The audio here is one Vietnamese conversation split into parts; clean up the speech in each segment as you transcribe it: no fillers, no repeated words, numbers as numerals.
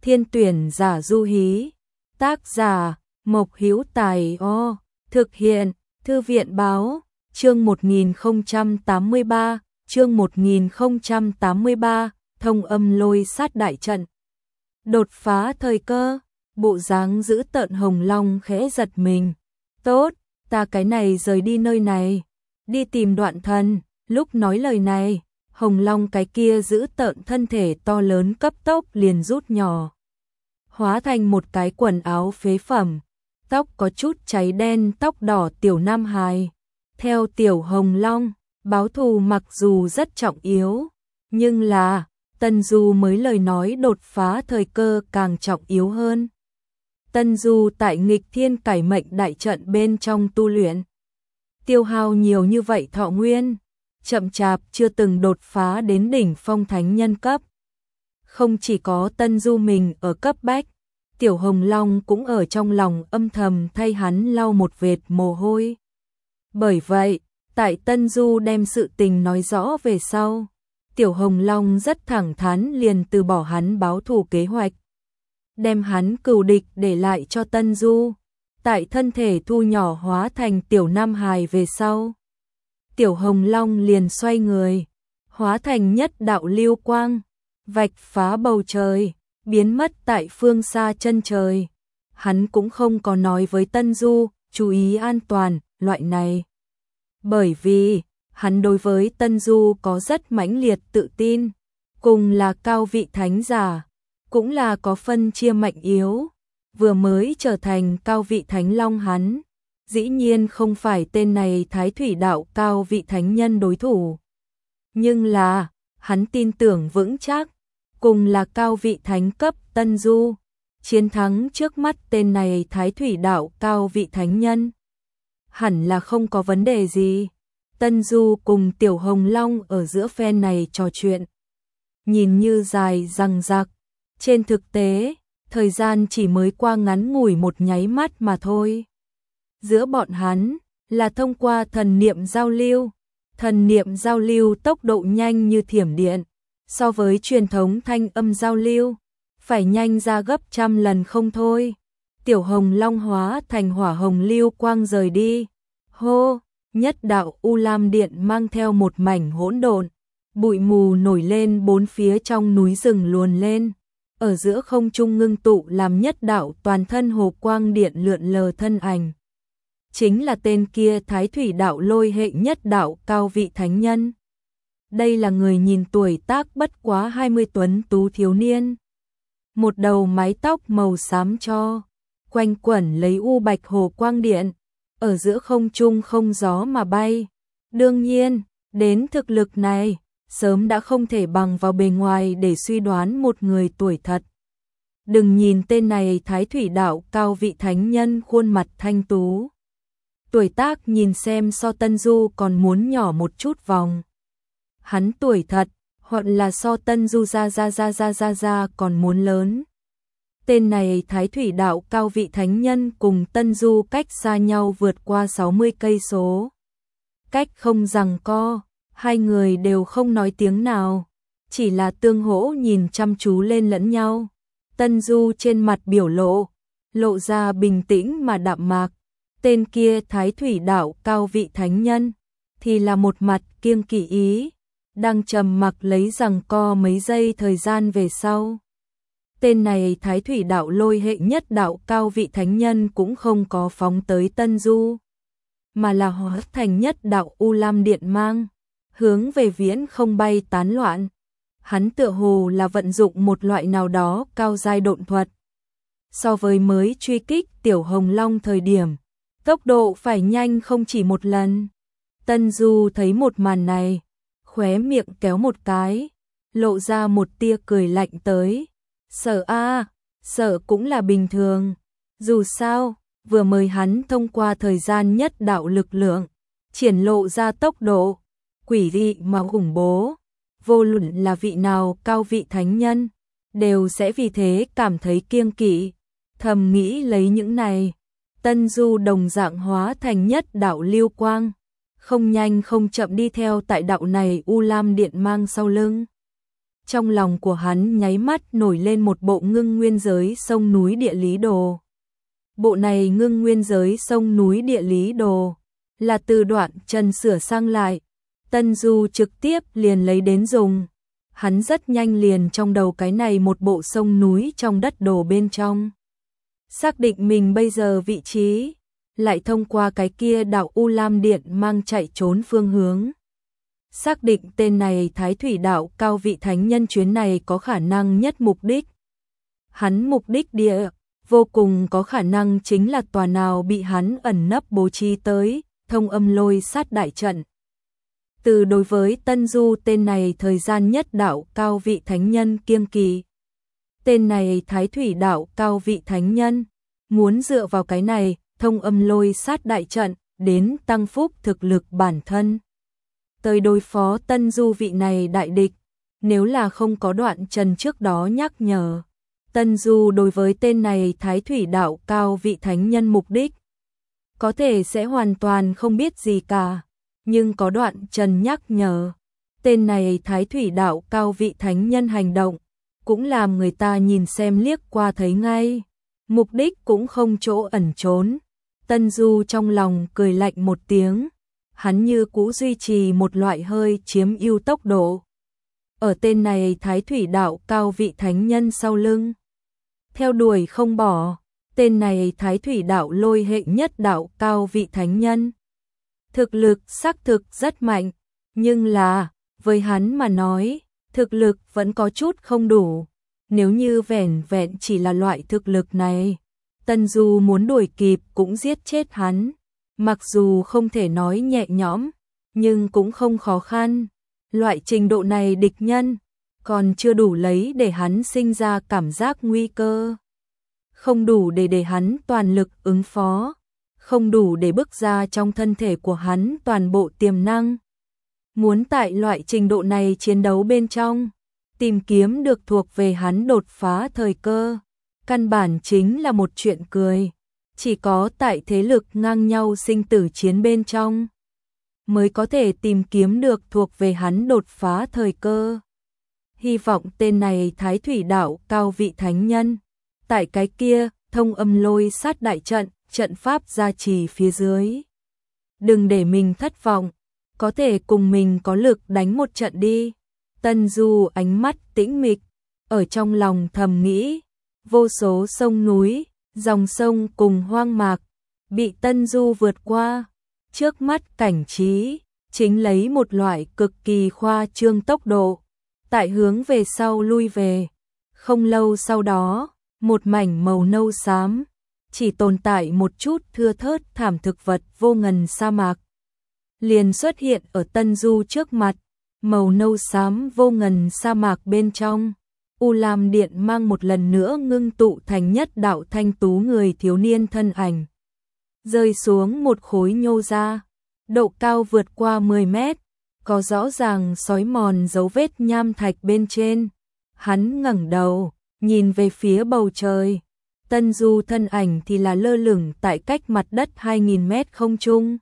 Thiên tuyển giả du hí. Tác giả Mộc Hữu Tài. Thực hiện Thư viện báo. Chương 1083, chương 1083, thông âm lôi sát đại trận. Đột phá thời cơ, bộ dáng giữ tợn Hồng Long khẽ giật mình. Tốt, ta cái này rời đi nơi này, đi tìm Đoạn Thần. Lúc nói lời này, Hồng Long cái kia giữ tợn thân thể to lớn cấp tốc liền rút nhỏ, hóa thành một cái quần áo phế phẩm, tóc có chút cháy đen tóc đỏ tiểu nam hài. Theo tiểu Hồng Long, báo thù mặc dù rất trọng yếu, nhưng là Tân Du mới lời nói đột phá thời cơ càng trọng yếu hơn. Tân Du tại nghịch thiên cải mệnh đại trận bên trong tu luyện, tiêu hao nhiều như vậy thọ nguyên, chậm chạp chưa từng đột phá đến đỉnh phong thánh nhân cấp. Không chỉ có Tân Du mình ở cấp bách, tiểu Hồng Long cũng ở trong lòng âm thầm thay hắn lau một vệt mồ hôi. Bởi vậy, tại Tân Du đem sự tình nói rõ về sau, tiểu Hồng Long rất thẳng thắn liền từ bỏ hắn báo thù kế hoạch, đem hắn cừu địch để lại cho Tân Du. Tại thân thể thu nhỏ hóa thành tiểu nam hài về sau, tiểu Hồng Long liền xoay người, hóa thành nhất đạo lưu quang, vạch phá bầu trời, biến mất tại phương xa chân trời. Hắn cũng không có nói với Tân Du chú ý an toàn loại này, bởi vì hắn đối với Tân Du có rất mãnh liệt tự tin, cùng là cao vị thánh giả, cũng là có phân chia mạnh yếu. Vừa mới trở thành cao vị thánh long hắn, dĩ nhiên không phải tên này Thái Thủy đạo cao vị thánh nhân đối thủ. Nhưng là, hắn tin tưởng vững chắc, cùng là cao vị thánh cấp Tân Du, chiến thắng trước mắt tên này Thái Thủy đạo cao vị thánh nhân hẳn là không có vấn đề gì. Tân Du cùng tiểu Hồng Long ở giữa phen này trò chuyện, nhìn như dài dằng dặc, trên thực tế thời gian chỉ mới qua ngắn ngủi một nháy mắt mà thôi. Giữa bọn hắn là thông qua thần niệm giao lưu, thần niệm giao lưu tốc độ nhanh như thiểm điện, so với truyền thống thanh âm giao lưu phải nhanh ra gấp trăm lần không thôi. Tiểu Hồng Long hóa thành hỏa hồng lưu quang rời đi. Hô, nhất đạo U Lam điện mang theo một mảnh hỗn độn, bụi mù nổi lên bốn phía trong núi rừng luồn lên, ở giữa không trung ngưng tụ làm nhất đạo toàn thân hồ quang điện lượn lờ thân ảnh. Chính là tên kia Thái Thủy đạo lôi hệ nhất đạo cao vị thánh nhân. Đây là người nhìn tuổi tác bất quá 20 tuấn tú thiếu niên, một đầu mái tóc màu xám cho, quanh quẩn lấy u bạch hồ quang điện, ở giữa không trung không gió mà bay. Đương nhiên, đến thực lực này, sớm đã không thể bằng vào bề ngoài để suy đoán một người tuổi thật. Đừng nhìn tên này Thái Thủy đạo cao vị thánh nhân khuôn mặt thanh tú, tuổi tác nhìn xem so Tân Du còn muốn nhỏ một chút vòng. Hắn tuổi thật, hoặc là so Tân Du ra còn muốn lớn. Tên này Thái Thủy đạo cao vị thánh nhân cùng Tân Du cách xa nhau vượt qua 60 cây số. Cách không giằng co, hai người đều không nói tiếng nào, chỉ là tương hỗ nhìn chăm chú lên lẫn nhau. Tân Du trên mặt biểu lộ ra bình tĩnh mà đạm mạc. Tên kia Thái Thủy đạo cao vị thánh nhân thì là một mặt kiêng kỵ ý, đang trầm mặc lấy giằng co mấy giây thời gian về sau. Tên này Thái Thủy đạo lôi hệ nhất đạo cao vị thánh nhân cũng không có phóng tới Tân Du, mà là hóa thành nhất đạo U Lam điện mang, hướng về viễn không bay tán loạn. Hắn tựa hồ là vận dụng một loại nào đó cao giai độn thuật. So với mới truy kích tiểu Hồng Long thời điểm, tốc độ phải nhanh không chỉ một lần. Tân Du thấy một màn này, khóe miệng kéo một cái, lộ ra một tia cười lạnh tới. Sợ cũng là bình thường. Dù sao, vừa mới hắn thông qua thời gian nhất đạo lực lượng, triển lộ ra tốc độ quỷ dị mà khủng bố. Vô luận là vị nào cao vị thánh nhân, đều sẽ vì thế cảm thấy kiêng kỵ. Thầm nghĩ lấy những này, Tân Du đồng dạng hóa thành nhất đạo lưu quang, không nhanh không chậm đi theo tại đạo này U Lam điện mang sau lưng. Trong lòng của hắn nháy mắt nổi lên một bộ ngưng nguyên giới sông núi địa lý đồ. Bộ này ngưng nguyên giới sông núi địa lý đồ là từ Đoạn Trần sửa sang lại, Tân Du trực tiếp liền lấy đến dùng. Hắn rất nhanh liền trong đầu cái này một bộ sông núi trong đất đồ bên trong. Xác định mình bây giờ vị trí, lại thông qua cái kia đạo U Lam Điện mang chạy trốn phương hướng. Xác định tên này Thái Thủy đạo cao vị thánh nhân chuyến này có khả năng nhất mục đích. Hắn mục đích địa, vô cùng có khả năng chính là tòa nào bị hắn ẩn nấp bố trí tới, Thông Âm Lôi Sát đại trận. Từ đối với Tân Du tên này thời gian nhất đạo cao vị thánh nhân kiêng kỵ. Tên này Thái Thủy đạo cao vị thánh nhân, muốn dựa vào cái này, Thông Âm Lôi Sát đại trận, đến tăng phúc thực lực bản thân. Tới đối phó Tân Du vị này đại địch, nếu là không có Đoạn Trần trước đó nhắc nhở. Tân Du đối với tên này Thái Thủy đạo cao vị thánh nhân mục đích, có thể sẽ hoàn toàn không biết gì cả, nhưng có Đoạn Trần nhắc nhở, tên này Thái Thủy đạo cao vị thánh nhân hành động, cũng làm người ta nhìn xem liếc qua thấy ngay, mục đích cũng không chỗ ẩn trốn. Tân Du trong lòng cười lạnh một tiếng, hắn như cũ duy trì một loại hơi chiếm ưu tốc độ. Ở tên này Thái Thủy đạo cao vị thánh nhân sau lưng, theo đuổi không bỏ, tên này Thái Thủy đạo lôi hệ nhất đạo cao vị thánh nhân. Thực lực xác thực rất mạnh, nhưng là, với hắn mà nói, thực lực vẫn có chút không đủ. Nếu như vẻn vẹn chỉ là loại thực lực này, Tân Du muốn đuổi kịp cũng giết chết hắn. Mặc dù không thể nói nhẹ nhõm, nhưng cũng không khó khăn. Loại trình độ này địch nhân, còn chưa đủ lấy để hắn sinh ra cảm giác nguy cơ. Không đủ để hắn toàn lực ứng phó, không đủ để bức ra trong thân thể của hắn toàn bộ tiềm năng. Muốn tại loại trình độ này chiến đấu bên trong, tìm kiếm được thuộc về hắn đột phá thời cơ, căn bản chính là một chuyện cười. Chỉ có tại thế lực ngang nhau sinh tử chiến bên trong, mới có thể tìm kiếm được thuộc về hắn đột phá thời cơ. Hy vọng tên này Thái Thủy đạo cao vị thánh nhân, tại cái kia Thông Âm Lôi Sát đại trận, trận pháp gia trì phía dưới. Đừng để mình thất vọng, có thể cùng mình có lực đánh một trận đi. Tân Du ánh mắt tĩnh mịch, ở trong lòng thầm nghĩ, vô số sông núi, dòng sông cùng hoang mạc, bị Tân Du vượt qua. Trước mắt cảnh trí, chính lấy một loại cực kỳ khoa trương tốc độ, tại hướng về sau lui về. Không lâu sau đó, một mảnh màu nâu xám, chỉ tồn tại một chút thưa thớt thảm thực vật vô ngần sa mạc, liền xuất hiện ở Tân Du trước mặt. Màu nâu xám vô ngần sa mạc bên trong, U Lam Điện mang một lần nữa ngưng tụ thành nhất đạo thanh tú người thiếu niên thân ảnh. Rơi xuống một khối nhô ra, độ cao vượt qua 10 mét, có rõ ràng xói mòn dấu vết nham thạch bên trên. Hắn ngẩng đầu, nhìn về phía bầu trời. Tân Du thân ảnh thì là lơ lửng tại cách mặt đất 2000 mét không trung.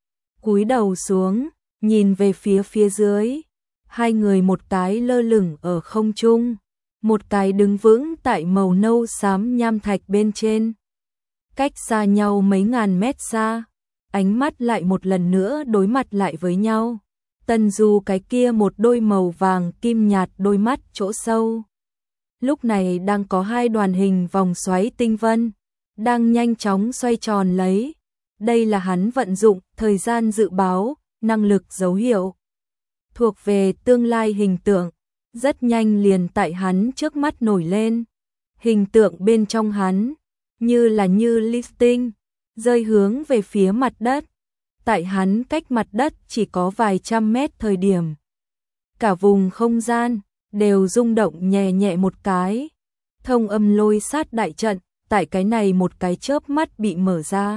Cúi đầu xuống, nhìn về phía dưới. Hai người một cái lơ lửng ở không trung, một cái đứng vững tại màu nâu xám nham thạch bên trên. Cách xa nhau mấy ngàn mét xa, ánh mắt lại một lần nữa đối mặt lại với nhau. Tân Du cái kia một đôi màu vàng kim nhạt đôi mắt chỗ sâu, lúc này đang có hai đoàn hình vòng xoáy tinh vân, đang nhanh chóng xoay tròn lấy. Đây là hắn vận dụng thời gian dự báo, năng lực dấu hiệu. Thuộc về tương lai hình tượng, rất nhanh liền tại hắn trước mắt nổi lên. Hình tượng bên trong hắn, như listing, rơi hướng về phía mặt đất. Tại hắn cách mặt đất chỉ có vài trăm mét thời điểm, cả vùng không gian đều rung động nhẹ nhẹ một cái. Thông Âm Lôi Sát đại trận, tại cái này một cái chớp mắt bị mở ra.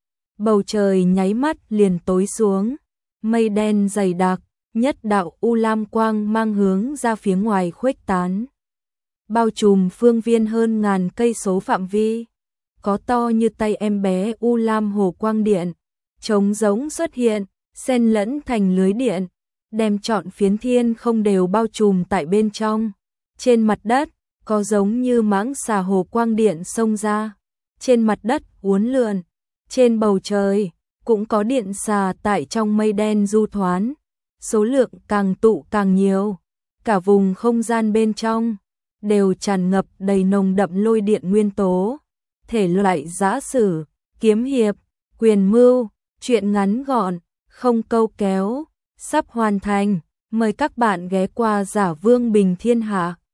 Bầu trời nháy mắt liền tối xuống, mây đen dày đặc, nhất đạo u lam quang mang hướng ra phía ngoài khuếch tán, bao trùm phương viên hơn ngàn cây số phạm vi. Có to như tay em bé u lam hồ quang điện, trống rỗng xuất hiện, xen lẫn thành lưới điện, đem trọn phiến thiên không đều bao trùm tại bên trong. Trên mặt đất, có giống như mãng xà hồ quang điện xông ra. Trên mặt đất uốn lượn, trên bầu trời, cũng có điện xà tại trong mây đen du thoán. Số lượng càng tụ càng nhiều. Cả vùng không gian bên trong đều tràn ngập đầy nồng đậm lôi điện nguyên tố. Thể loại giã sử, kiếm hiệp, quyền mưu, truyện ngắn gọn, không câu kéo, sắp hoàn thành. Mời các bạn ghé qua Giả Vương Bình Thiên Hạ.